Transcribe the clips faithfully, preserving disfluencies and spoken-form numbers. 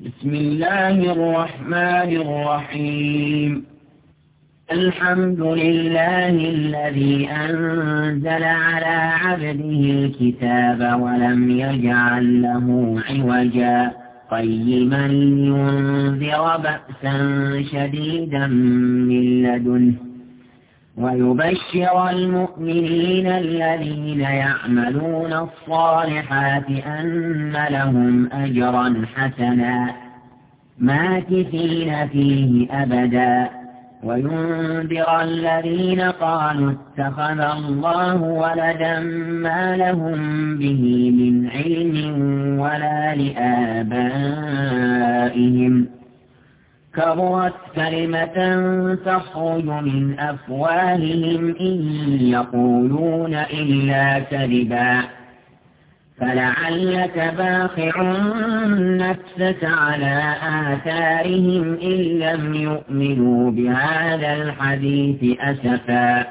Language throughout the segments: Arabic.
بسم الله الرحمن الرحيم. الحمد لله الذي أنزل على عبده الكتاب ولم يجعل له عوجا قيما لينذر بأسا شديدا من لدنه ويبشر المؤمنين الذين يعملون الصالحات أن لهم أجرا حسنا ماكثين فيه أبدا وينذر الذين قالوا اتخذ الله ولدا ما لهم به من علم ولا لآبائهم كبرت كلمة تخرج من أفواههم إن يقولون إلا كذبا فلعلك باخع نفسك على آثارهم إن لم يؤمنوا بهذا الحديث أسفا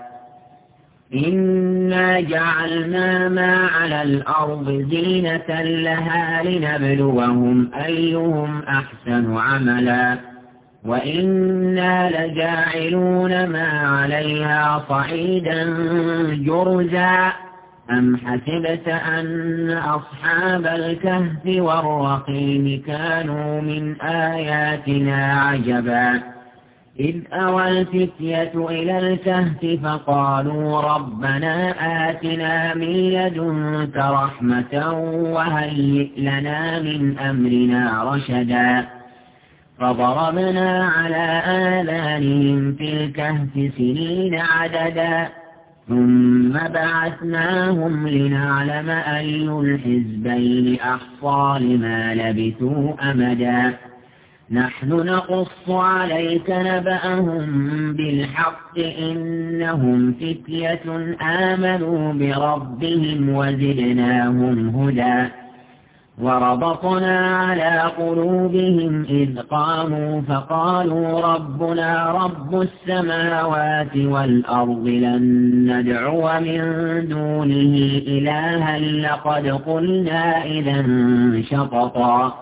إنا جعلنا ما على الأرض زينة لها لنبلوهم أيهم أحسن عملا وإنا لجاعلون ما عليها صعيدا جرزا أم حسبت أن أصحاب الكهف والرقيم كانوا من آياتنا عجبا إذ أوى الفتية إلى الكهف فقالوا ربنا آتنا من لدنك رحمة وهيئ لنا من أمرنا رشدا فضربنا على آذانهم في الكهف سنين عددا ثم بعثناهم لنعلم أي الحزبين أحصى لما لبثوا أمدا نحن نقص عليك نبأهم بالحق إنهم فتية آمنوا بربهم وزدناهم هدى وربطنا على قلوبهم إذ قاموا فقالوا ربنا رب السماوات والأرض لن ندعو من دونه إلها لقد قلنا إذا شططا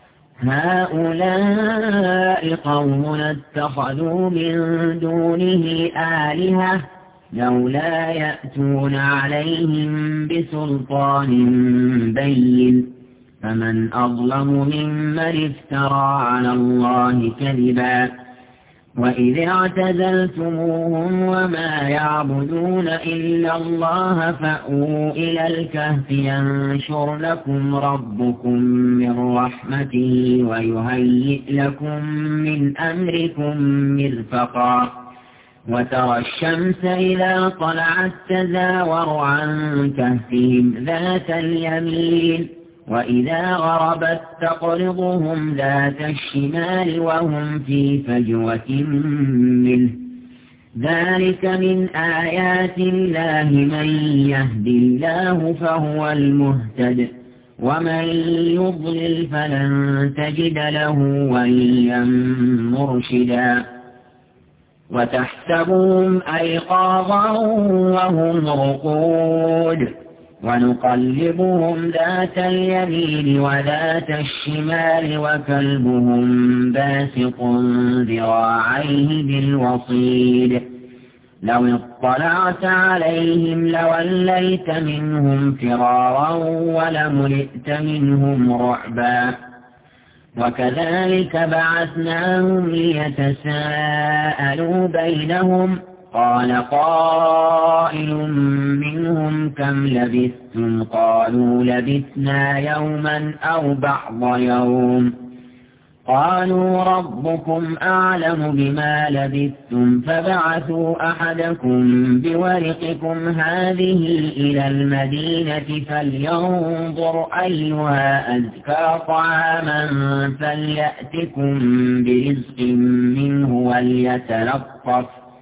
هؤلاء قوم اتخذوا من دونه آلهة لولا يأتون عليهم بسلطان بين فمن أظلم ممن افترى على الله كذبا وإذ اعتزلتموهم وما يعبدون إلا الله فأووا إلى الكهف ينشر لكم ربكم من رحمته ويهيئ لكم من أمركم مرفقا وترى الشمس إذا طلعت تزاور عن كهفهم ذات اليمين وإذا غربت تقرضهم ذات الشمال وهم في فجوة منه ذلك من آيات الله من يهد الله فهو المهتد ومن يضلل فلن تجد له وليا مرشدا وتحسبهم أيقاظا وهم رقود ونقلبهم ذات اليمين وذات الشمال وكلبهم باسط ذراعيه بالوصيد لو اطلعت عليهم لوليت منهم فرارا ولملئت منهم رعبا وكذلك بعثناهم ليتساءلوا بينهم قال قائل منهم كم لبثتم قالوا لبثنا يوما أو بعض يوم قالوا ربكم أعلم بما لبثتم فبعثوا أحدكم بورقكم هذه إلى المدينة فلينظر أيها أزكى طعاما فليأتكم برزق منه وليتلطف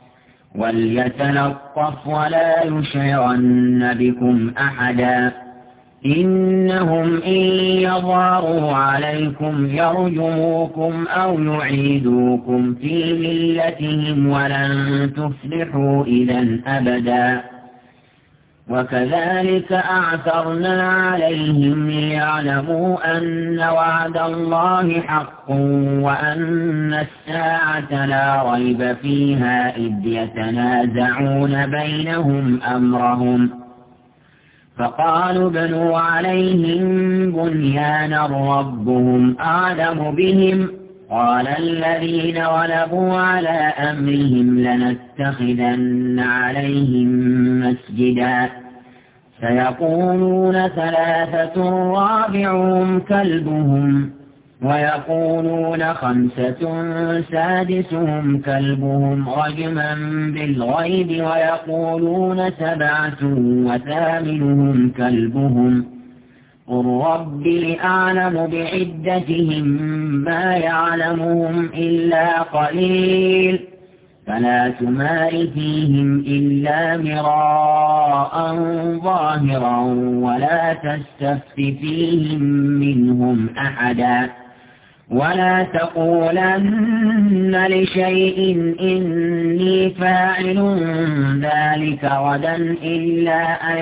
وليتلطف ولا يشعرن بكم أحدا إنهم إن يظهروا عليكم يرجموكم أو يعيدوكم في ملتهم ولن تفلحوا إذا أبدا وكذلك أعثرنا عليهم ليعلموا أن وعد الله حق وأن الساعة لا ريب فيها إذ يتنازعون بينهم أمرهم فقالوا ابنوا عليهم بنيانا ربهم أعلم بهم قال الذين غلبوا على أمرهم لنتخذن عليهم مسجدا سيقولون ثلاثة رابعهم كلبهم ويقولون خمسة سادسهم كلبهم رجما بالغيب ويقولون سبعة وثامنهم كلبهم قل ربي أعلم بعدتهم ما يعلمهم إلا قليل فلا تمار فيهم إلا مراء ظاهرا ولا تستفت فيهم منهم أحدا ولا تقولن لشيء إني فاعل ذلك غدا إلا أن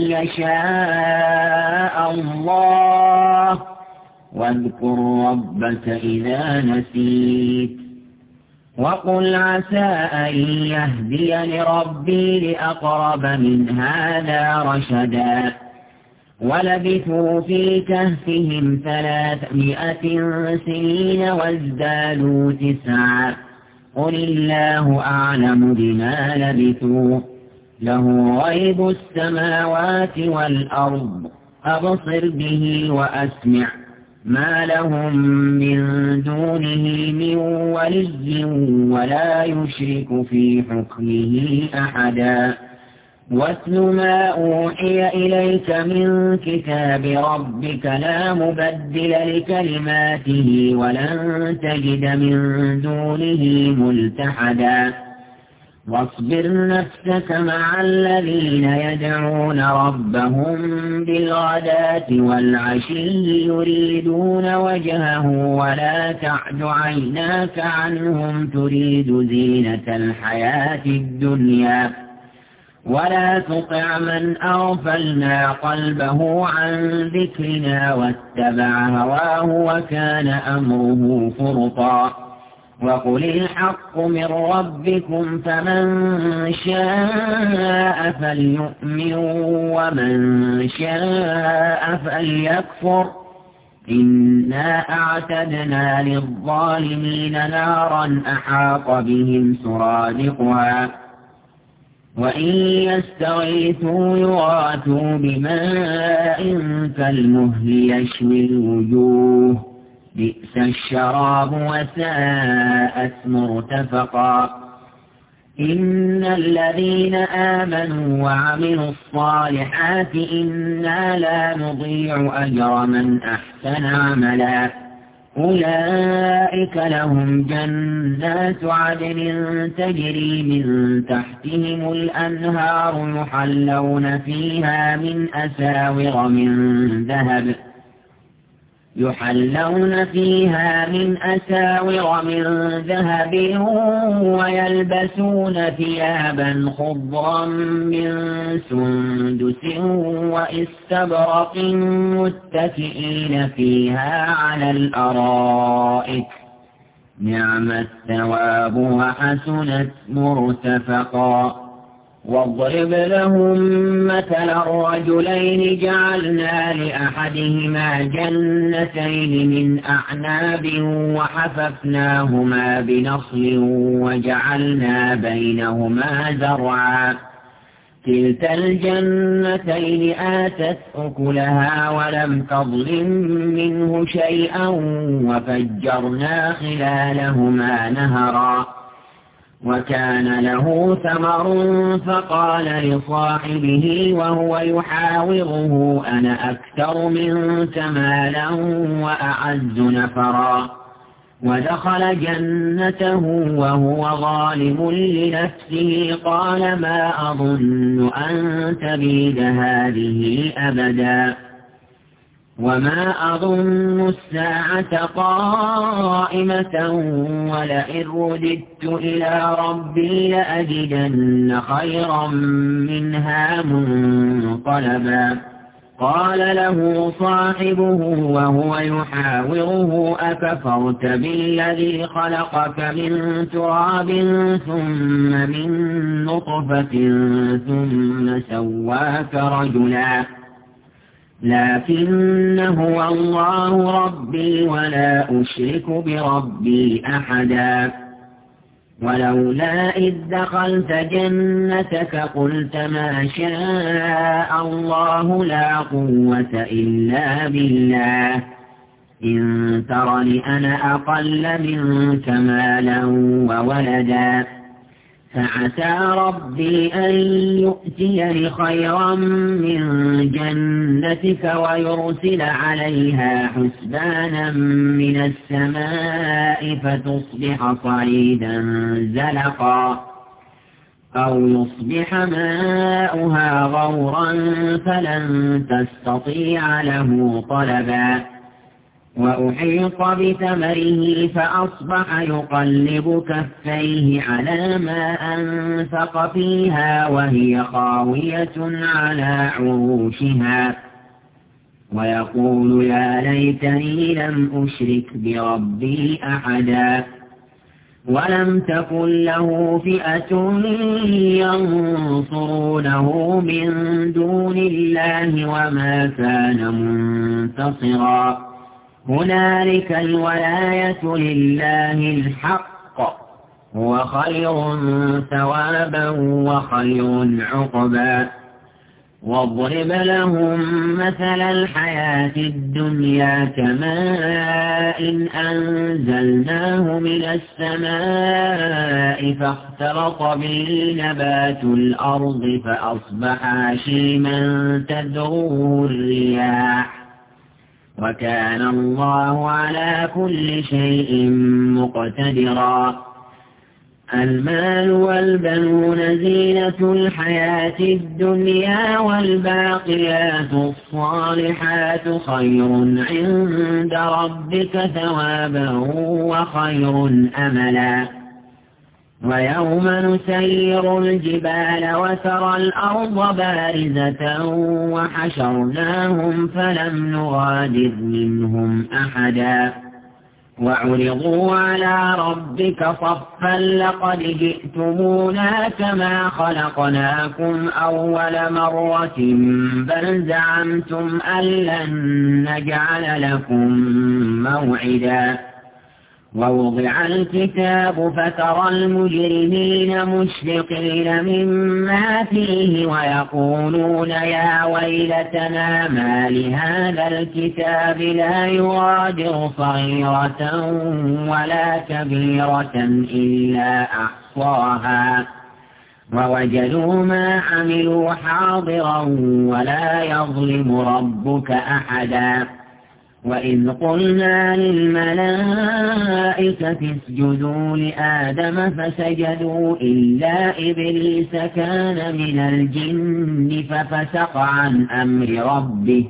يشاء الله واذكر ربك إذا نسيت وقل عسى أن يهديني ربي لأقرب من هذا رشدا ولبثوا في كهفهم ثلاثمائة سنين وازدادوا تسعا قل الله أعلم بما لبثوا له غيب السماوات والأرض أبصر به وأسمع ما لهم من دونه من ولي ولا يشرك في حكمه أحدا واتل ما أوحي إليك من كتاب ربك لا مبدل لكلماته ولن تجد من دونه ملتحدا واصبر نفسك مع الذين يدعون ربهم بالغداة والعشي يريدون وجهه ولا تعد عيناك عنهم تريد زينة الحياة الدنيا ولا تطع من أغفلنا قلبه عن ذكرنا واتبع هواه وكان أمره فرطا وقل الحق من ربكم فمن شاء فليؤمن ومن شاء فليكفر إنا أعتدنا للظالمين نارا أحاط بهم سرادقها وإن يستغيثوا يغاثوا بماء كالمهل يشوي الوجوه بئس الشراب وساءت مرتفقا إن الذين آمنوا وعملوا الصالحات إنا لا نضيع أجر من أحسن عملا أولئك لهم جنات عدن تجري من تحتهم الأنهار يحلون فيها من أساور من ذهب يحلون فيها من أساور من ذهب ويلبسون ثيابا خضرا من سندس واستبرق متكئين فيها على الأرائك نعم الثواب وحسنت مرتفقا واضرب لهم مثل الرجلين جعلنا لأحدهما جنتين من أعناب وحففناهما بنخل وجعلنا بينهما زرعا كلتا الجنتين آتت أكلها ولم تظلم منه شيئا وفجرنا خلالهما نهرا وكان له ثمر فقال لصاحبه وهو يحاوره أنا أكثر منك مالا وأعز نفرا ودخل جنته وهو ظالم لنفسه قال ما أظن أن تبيد هذه أبدا وما أظن الساعة قائمة ولئن رددت إلى ربي لأجدن خيرا منها منقلبا قال له صاحبه وهو يحاوره أكفرت بالذي خلقك من تراب ثم من نطفة ثم سواك رجلا لكن هو الله ربي ولا أشرك بربي أحدا ولولا إذ دخلت جنتك قلت ما شاء الله لا قوة إلا بالله إن ترني أنا أقل منك مالا وولدا فعسى ربي أن يؤتيني خيرا من جنتك ويرسل عليها حسبانا من السماء فتصبح صعيدا زلقا أو يصبح ماؤها غورا فلن تستطيع له طلبا وأحيط بثمره فأصبح يقلب كفيه على ما أنفق فيها وهي خاوية على عروشها ويقول يا ليتني لم أشرك بربي أحدا ولم تكن له فئة ينصرونه من دون الله وما كان منتصرا هنالك الولاية لله الحق هو خير ثوابا وخير عقبا واضرب لهم مثل الحياة الدنيا كماء إن أنزلناه من السماء فاختلط به نبات الأرض فأصبح هشيما تذروه الرياح وكان الله على كل شيء مقتدرا المال والبنون زينة الحياة الدنيا والباقيات الصالحات خير عند ربك ثوابا وخير أملا ويوم نسير الجبال وترى الأرض بارزة وحشرناهم فلم نغادر منهم أحدا وعرضوا على ربك صفا لقد جئتمونا كما خلقناكم أول مرة بل زعمتم أن لن نجعل لكم موعدا ووضع الكتاب فترى المجرمين مشفقين مما فيه ويقولون يا ويلتنا ما لهذا الكتاب لا يغادر صغيرة ولا كبيرة إلا أحصاها ووجدوا ما عملوا حاضرا ولا يظلم ربك أحدا وإذ قلنا للملائكة اسجدوا لآدم فسجدوا إلا إبليس كان من الجن ففسق عن أمر ربه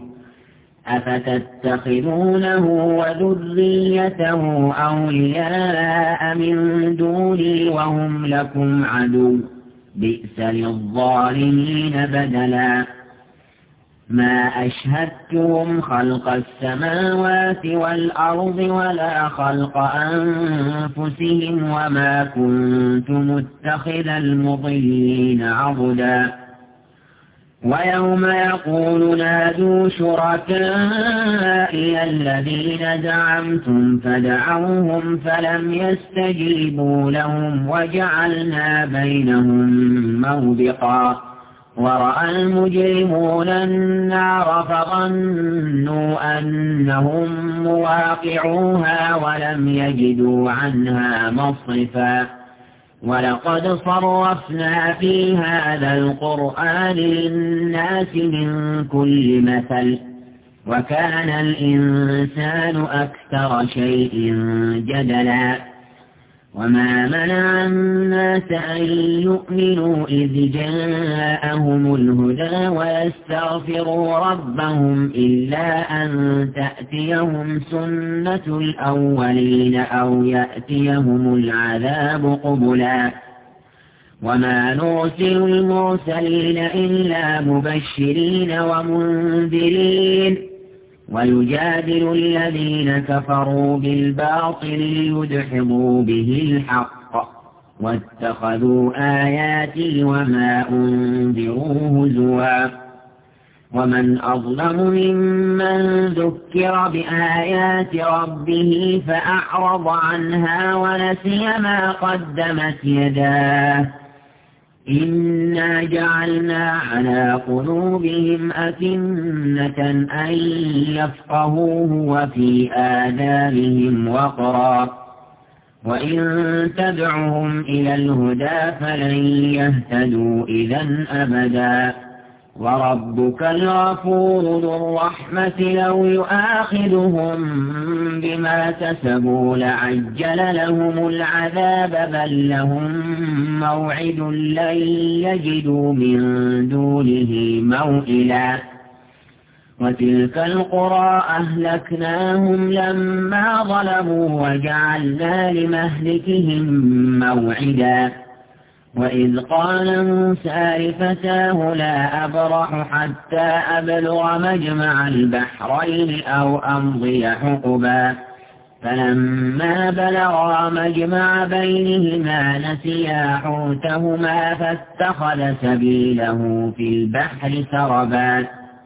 أفتتخذونه وذريته أولياء من دوني وهم لكم عدو بئس للظالمين بدلا ما أشهدتهم خلق السماوات والأرض ولا خلق أنفسهم وما كنت متخذ المضلين عضدا ويوم يقول نادوا شركائي الذين زعمتم فدعوهم فلم يستجيبوا لهم وجعلنا بينهم موبقا ورأى المجرمون النار فظنوا أنهم مواقعوها ولم يجدوا عنها مصرفا ولقد صرفنا في هذا القرآن للناس من كل مثل وكان الإنسان أكثر شيء جدلا وما منع الناس أن يؤمنوا إذ جاءهم الهدى ويستغفروا ربهم إلا أن تأتيهم سنة الأولين أو يأتيهم العذاب قبلا وما نرسل المرسلين إلا مبشرين ومنذرين ويجادل الذين كفروا بالباطل ليدحضوا به الحق واتخذوا آياتي وما أنذروا هزوا ومن أظلم ممن ذكر بآيات ربه فأعرض عنها ونسي ما قدمت يداه إنا جعلنا على قلوبهم أكنة أن يفقهوه وفي آذانهم وقرا وإن تدعهم إلى الهدى فلن يهتدوا إذا أبدا وربك الغفور ذو الرحمة لو يؤاخذهم بما كسبوا لعجل لهم العذاب بل لهم موعد لن يجدوا من دونه موئلا وتلك القرى أهلكناهم لما ظلموا وجعلنا لمهلكهم موعدا وإذ قال موسى لفتاه لا أبرح حتى أبلغ مجمع البحرين أو أمضي حقبا فلما بلغا مجمع بينهما نسيا حوتهما فاتخذ سبيله في البحر سربا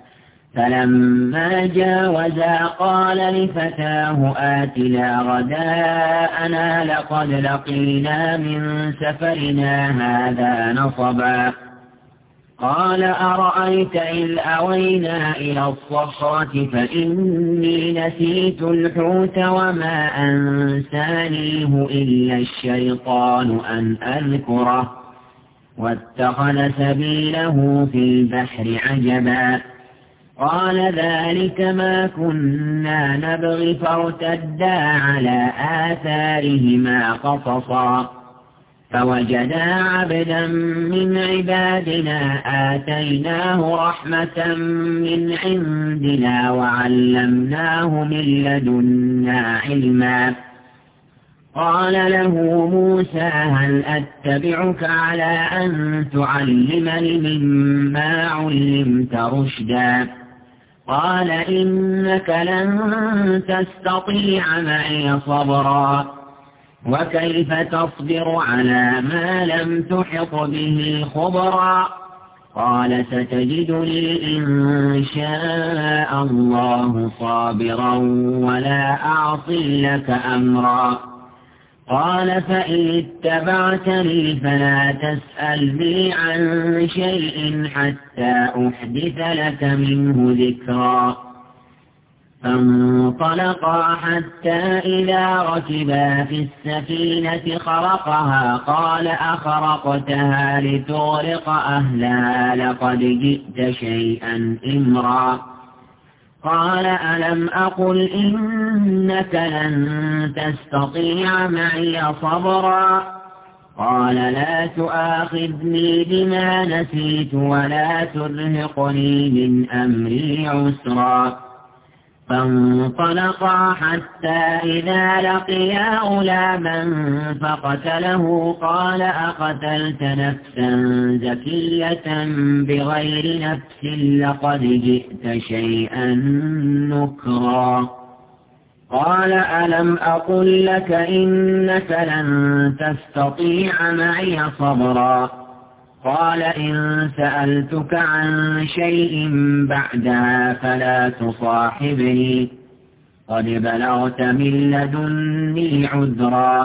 فلما جاوزا قال لفتاه آتنا غداءنا لقد لقينا من سفرنا هذا نصبا قال أرأيت إذ أوينا إلى الصخرة فإني نسيت الحوت وما أنسانيه إلا الشيطان أن أذكره واتخذ سبيله في البحر عجبا قال ذلك ما كنا نبغي فارتدا على آثارهما قصصا فوجدا عبدا من عبادنا آتيناه رحمة من عندنا وعلمناه من لدنا علما قال له موسى هل أتبعك على أن تعلمني مما علمت رشدا قال إنك لن تستطيع معي صبرا وكيف تصبر على ما لم تحط به خبرا قال ستجدني إن شاء الله صابرا ولا أعصي لك أمرا قال فإن اتبعتني فلا تسألني عن شيء حتى أحدث لك منه ذكرا فانطلقا حتى إذا ركبا في السفينة خرقها قال أخرقتها لتغرق أهلها لقد جئت شيئا إمرا قال ألم أقل إنك لن تستطيع معي صبرا قال لا تؤاخذني بما نسيت ولا ترهقني من أمري عسرا فانطلقا حتى إذا لقيا غلاما فقتله قال أقتلت نفسا زكية بغير نفس لقد جئت شيئا نكرا قال ألم أقل لك إنك لن تستطيع معي صبرا قال إن سألتك عن شيء بعدها فلا تصاحبني قد بلغت من لدني عذرا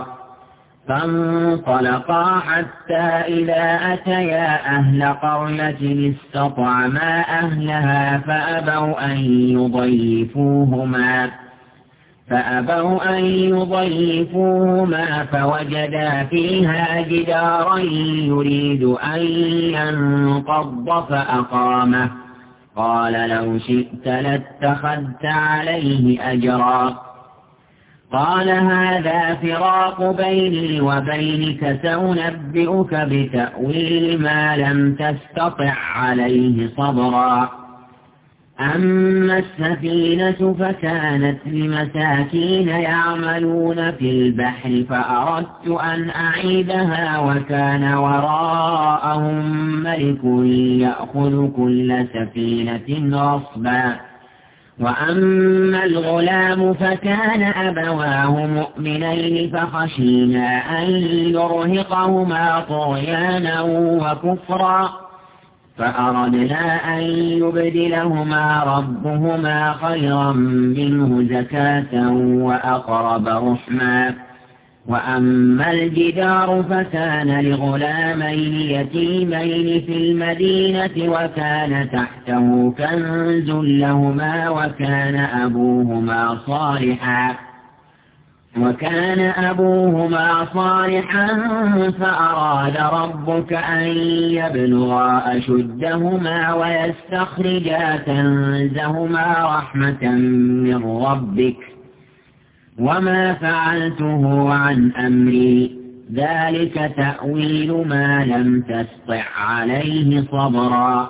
فانطلقا حتى إذا أتيا أهل قرية استطعما أهلها فأبوا أن يضيفوهما فأبوا أن يضيفوهما فوجدا فيها جدارا يريد أن ينقض فأقامه قال لو شئت لاتخذت عليه أجرا قال هذا فراق بيني وبينك سأنبئك بتأويل ما لم تستطع عليه صبرا. أما السفينة فكانت لمساكين يعملون في البحر فأردت أن أعيدها وكان وراءهم ملك يأخذ كل سفينة غصبا. وأما الغلام فكان أبواه مؤمنين فخشينا أن يرهقهما طغيانا وكفرا فأردنا أن يبدلهما ربهما خيرا منه زكاة وأقرب رحما. وأما الجدار فكان لغلامين يتيمين في المدينة وكان تحته كنز لهما وكان أبوهما صالحا وكان أبوهما صالحا فأراد ربك أن يبلغا أشدهما ويستخرجا كنزهما رحمة من ربك وما فعلته عن أمري ذلك تأويل ما لم تستطع عليه صبرا.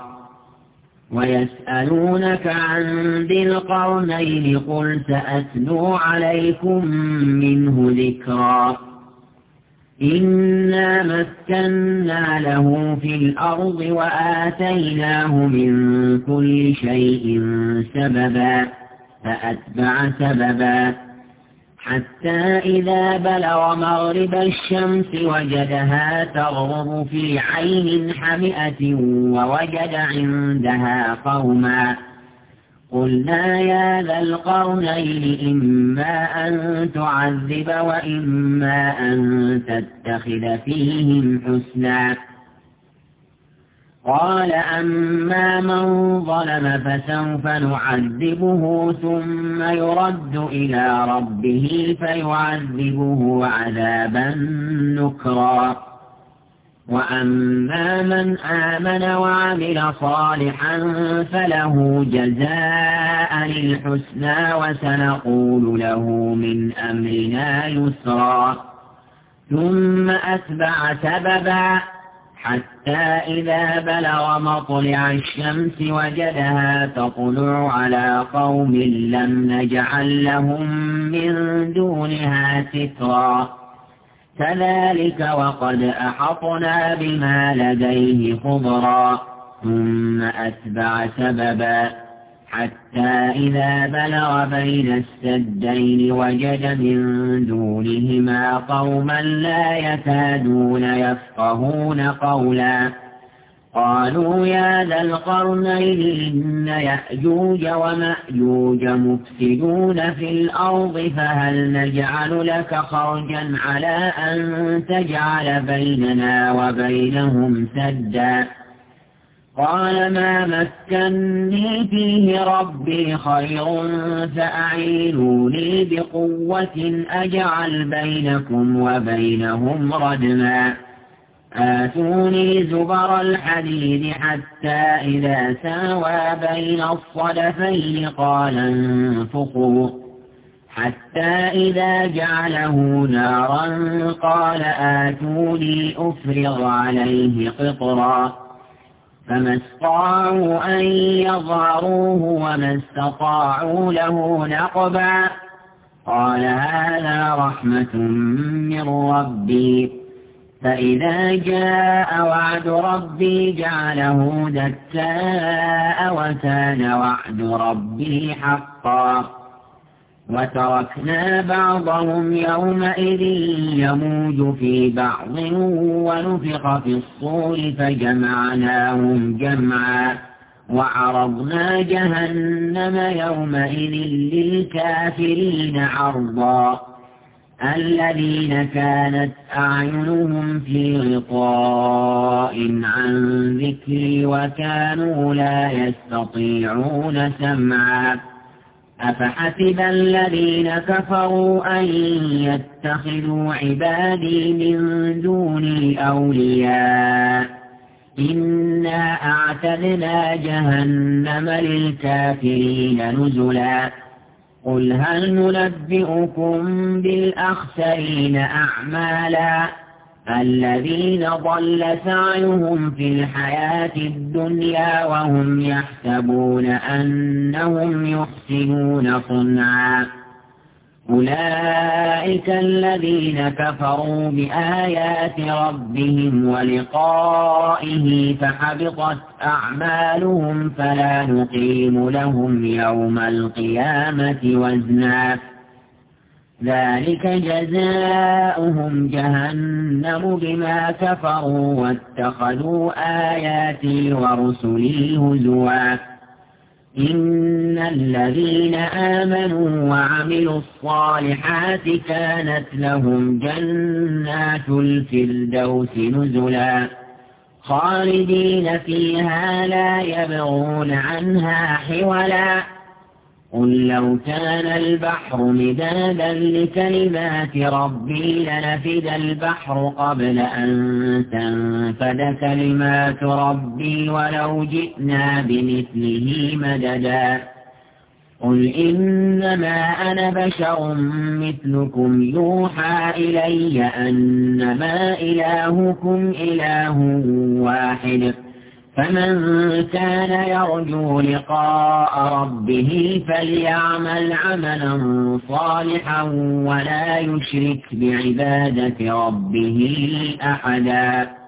ويسألونك عن ذي القرنين قل سأتلو عليكم منه ذكرا. إنا مكنا له في الأرض وآتيناه من كل شيء سببا فأتبع سببا حتى إذا بلغ مغرب الشمس وجدها تغرب في عين حمئة ووجد عندها قوما قلنا يا ذا القرنين إما أن تعذب وإما أن تتخذ فيهم حسنا. قال أما من ظلم فسوف نعذبه ثم يرد إلى ربه فيعذبه عذابا نكرا. وأما من آمن وعمل صالحا فله جزاء الحسنى وسنقول له من أمرنا يسرا. ثم أتبع سببا حتى إذا بلغ مطلع الشمس وجدها تطلع على قوم لم نجعل لهم من دونها سترا. كذلك وقد أحطنا بما لديه خبرا. ثم أتبع سببا حتى إذا بلغ بين السدين وجد من دونهما قوما لا يكادون يفقهون قولا قالوا يا ذا القرنين إن يأجوج ومأجوج مفسدون في الأرض فهل نجعل لك خرجا على أن تجعل بيننا وبينهم سدا. قال ما مكني فيه ربي خير فأعينوني بقوة أجعل بينكم وبينهم ردما. آتوني زبر الحديد حتى إذا ساوى بين الصدفين قال انفخوا حتى إذا جعله نارا قال آتوني أفرغ عليه قطرا. فما استطاعوا أن يظهروه وما استطاعوا له نقبا. قال هذا رحمة من ربي فإذا جاء وعد ربي جعله دكاء وكان وعد ربي حقا. وتركنا بعضهم يومئذ يموج في بعض ونفخ في الصور فجمعناهم جمعا وعرضنا جهنم يومئذ للكافرين عرضا. الذين كانت أعينهم في غطاء عن ذكري وكانوا لا يستطيعون سمعا. أفحسب الذين كفروا أن يتخذوا عبادي من دوني أولياء إنا أعتدنا جهنم للكافرين نزلا. قل هل ننبئكم بالأخسرين أعمالا الذين ضل سعيهم في الحياة الدنيا وهم يحسبون أنهم يحسنون صنعا أولئك الذين كفروا بآيات ربهم ولقائه فحبطت أعمالهم فلا نقيم لهم يوم القيامة وزنا ذلك جزاؤهم جهنم بما كفروا واتخذوا آياتي ورسلي هزوا إن الذين آمنوا وعملوا الصالحات كانت لهم جنات الفردوس نزلا خالدين فيها لا يبغون عنها حولا قل لو كان البحر مدادا لكلمات ربي لنفد البحر قبل أن تنفد كلمات ربي ولو جئنا بمثله مددا قل إنما أنا بشر مثلكم يوحى إلي أنما إلهكم إله واحد فمن كان يرجو لقاء ربه فليعمل عملا صالحا ولا يشرك بعبادة ربه أحدا.